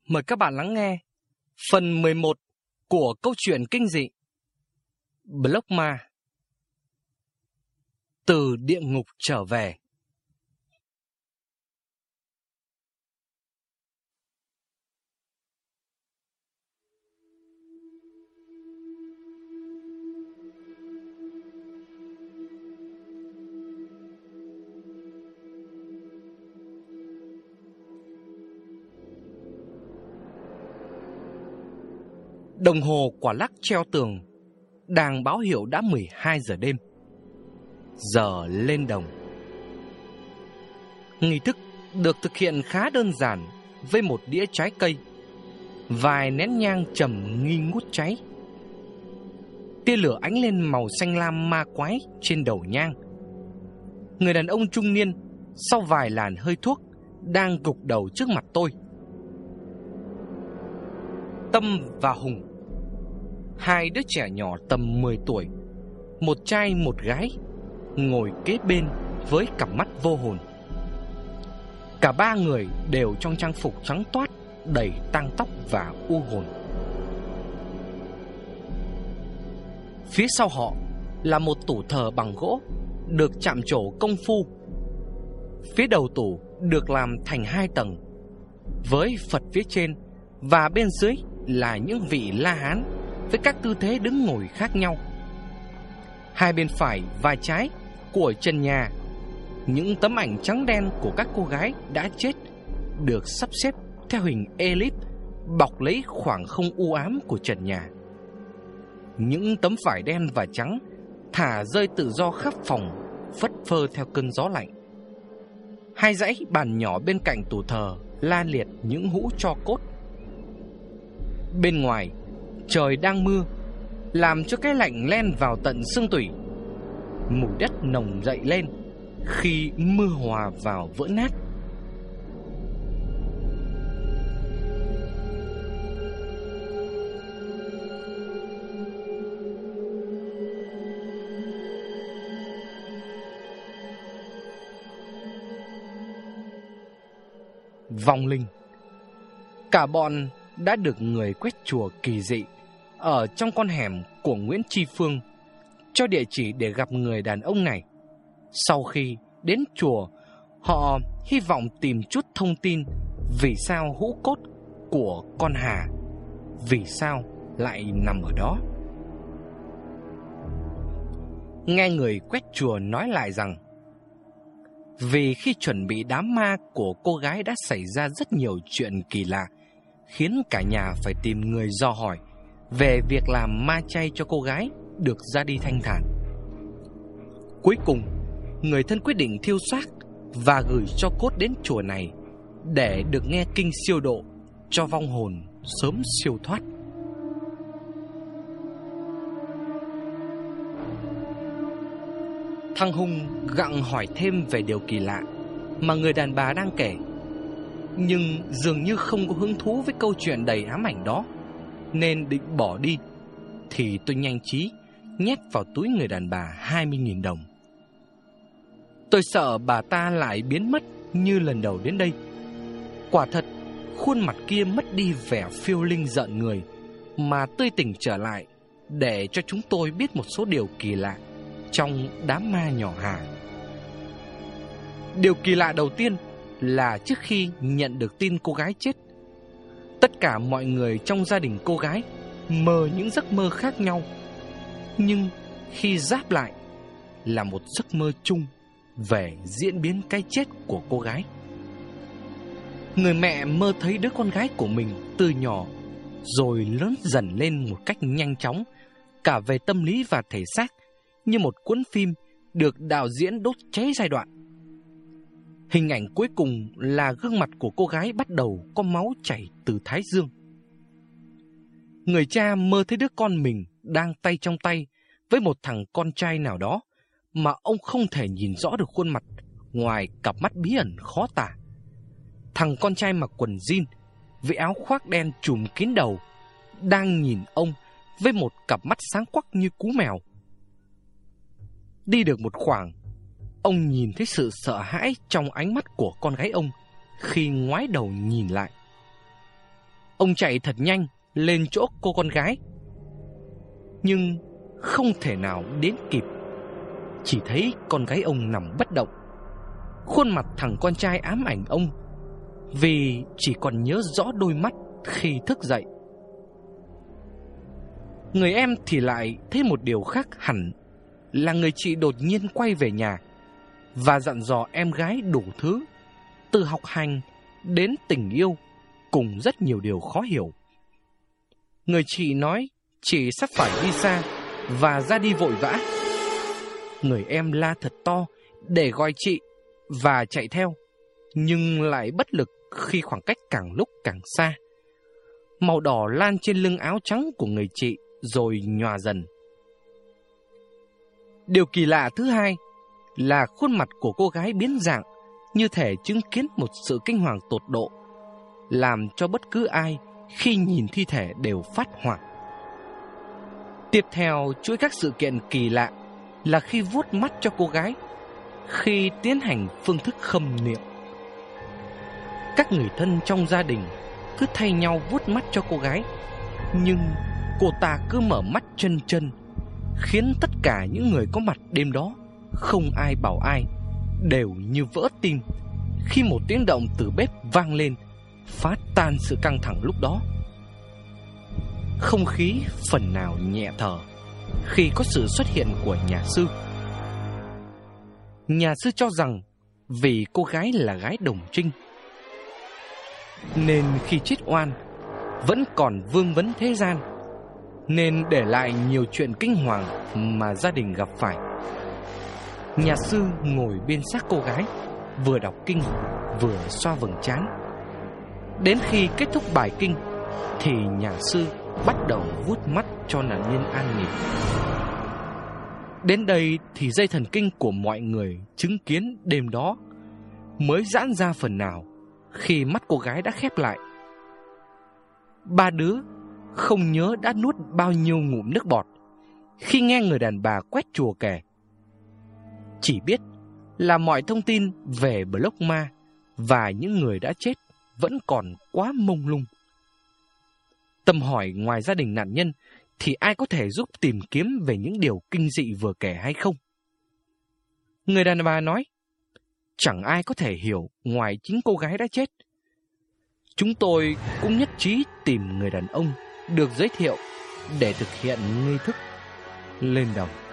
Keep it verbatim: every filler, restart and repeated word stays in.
Mời các bạn lắng nghe phần mười một của câu chuyện kinh dị Block Ma. Từ địa ngục trở về. Đồng hồ quả lắc treo tường đang báo hiệu đã mười hai giờ đêm. Giờ lên đồng. Nghi thức được thực hiện khá đơn giản với một đĩa trái cây, vài nén nhang trầm nghi ngút cháy. Tia lửa ánh lên màu xanh lam ma quái trên đầu nhang. Người đàn ông trung niên sau vài làn hơi thuốc đang gục đầu trước mặt tôi. Tâm và Hùng, hai đứa trẻ nhỏ tầm mười tuổi, một trai một gái, ngồi kế bên với cặp mắt vô hồn. Cả ba người đều trong trang phục trắng toát, đầy tang tóc và u hồn. Phía sau họ là một tủ thờ bằng gỗ được chạm trổ công phu. Phía đầu tủ được làm thành hai tầng, với Phật phía trên, và bên dưới là những vị La Hán với các tư thế đứng ngồi khác nhau. Hai bên phải và trái của trần nhà, những tấm ảnh trắng đen của các cô gái đã chết được sắp xếp theo hình elip, bọc lấy khoảng không u ám của trần nhà. Những tấm vải đen và trắng thả rơi tự do khắp phòng, phất phơ theo cơn gió lạnh. Hai dãy bàn nhỏ bên cạnh tủ thờ la liệt những hũ tro cốt. Bên ngoài trời đang mưa, làm cho cái lạnh len vào tận xương tủy. Mùi đất nồng dậy lên khi mưa hòa vào vỡ nát. Vong linh. Cả bọn đã được người quét chùa kỳ dị ở trong con hẻm của Nguyễn Tri Phương cho địa chỉ để gặp người đàn ông này. Sau khi đến chùa, họ hy vọng tìm chút thông tin vì sao hũ cốt của con Hà, vì sao lại nằm ở đó. Nghe người quét chùa nói lại rằng vì khi chuẩn bị đám ma của cô gái đã xảy ra rất nhiều chuyện kỳ lạ, khiến cả nhà phải tìm người dò hỏi về việc làm ma chay cho cô gái được ra đi thanh thản. Cuối cùng, người thân quyết định thiêu xác và gửi cho cốt đến chùa này để được nghe kinh siêu độ cho vong hồn sớm siêu thoát. Thằng Hùng gặng hỏi thêm về điều kỳ lạ mà người đàn bà đang kể, nhưng dường như không có hứng thú với câu chuyện đầy ám ảnh đó, nên định bỏ đi. Thì tôi nhanh trí nhét vào túi người đàn bà hai mươi nghìn đồng. Tôi sợ bà ta lại biến mất như lần đầu đến đây. Quả thật, khuôn mặt kia mất đi vẻ phiêu linh rợn người, mà tươi tỉnh trở lại để cho chúng tôi biết một số điều kỳ lạ trong đám ma nhỏ Hà. Điều kỳ lạ đầu tiên là trước khi nhận được tin cô gái chết, tất cả mọi người trong gia đình cô gái mơ những giấc mơ khác nhau, nhưng khi giáp lại là một giấc mơ chung về diễn biến cái chết của cô gái. Người mẹ mơ thấy đứa con gái của mình từ nhỏ rồi lớn dần lên một cách nhanh chóng, cả về tâm lý và thể xác, như một cuốn phim được đạo diễn đốt cháy giai đoạn. Hình ảnh cuối cùng là gương mặt của cô gái bắt đầu có máu chảy từ thái dương. Người cha mơ thấy đứa con mình đang tay trong tay với một thằng con trai nào đó mà ông không thể nhìn rõ được khuôn mặt ngoài cặp mắt bí ẩn khó tả. Thằng con trai mặc quần jean với áo khoác đen trùm kín đầu đang nhìn ông với một cặp mắt sáng quắc như cú mèo. Đi được một khoảng, ông nhìn thấy sự sợ hãi trong ánh mắt của con gái ông khi ngoái đầu nhìn lại. Ông chạy thật nhanh lên chỗ cô con gái, nhưng không thể nào đến kịp. Chỉ thấy con gái ông nằm bất động. Khuôn mặt thằng con trai ám ảnh ông, vì chỉ còn nhớ rõ đôi mắt khi thức dậy. Người em thì lại thấy một điều khác hẳn, là người chị đột nhiên quay về nhà và dặn dò em gái đủ thứ, từ học hành đến tình yêu, cùng rất nhiều điều khó hiểu. Người chị nói chị sắp phải đi xa và ra đi vội vã. Người em la thật to để gọi chị và chạy theo, nhưng lại bất lực khi khoảng cách càng lúc càng xa. Màu đỏ lan trên lưng áo trắng của người chị rồi nhòa dần. Điều kỳ lạ thứ hai là khuôn mặt của cô gái biến dạng, như thể chứng kiến một sự kinh hoàng tột độ, làm cho bất cứ ai khi nhìn thi thể đều phát hoảng. Tiếp theo chuỗi các sự kiện kỳ lạ là khi vuốt mắt cho cô gái, khi tiến hành phương thức khâm niệm. Các người thân trong gia đình cứ thay nhau vuốt mắt cho cô gái, nhưng cô ta cứ mở mắt chân chân, khiến tất cả những người có mặt đêm đó, không ai bảo ai, đều như vỡ tim khi một tiếng động từ bếp vang lên, phá tan sự căng thẳng lúc đó. Không khí phần nào nhẹ thở khi có sự xuất hiện của nhà sư. Nhà sư cho rằng vì cô gái là gái đồng trinh, nên khi chết oan vẫn còn vương vấn thế gian, nên để lại nhiều chuyện kinh hoàng mà gia đình gặp phải. Nhà sư ngồi bên xác cô gái, vừa đọc kinh vừa xoa vầng trán. Đến khi kết thúc bài kinh thì nhà sư bắt đầu vuốt mắt cho nạn nhân an nghỉ. Đến đây thì dây thần kinh của mọi người chứng kiến đêm đó mới giãn ra phần nào khi mắt cô gái đã khép lại. Ba đứa không nhớ đã nuốt bao nhiêu ngụm nước bọt khi nghe người đàn bà quét chùa kể. Chỉ biết là mọi thông tin về Block Ma và những người đã chết vẫn còn quá mông lung. Tâm hỏi ngoài gia đình nạn nhân thì ai có thể giúp tìm kiếm về những điều kinh dị vừa kể hay không? Người đàn bà nói, chẳng ai có thể hiểu ngoài chính cô gái đã chết. Chúng tôi cũng nhất trí tìm người đàn ông được giới thiệu để thực hiện nghi thức lên đồng.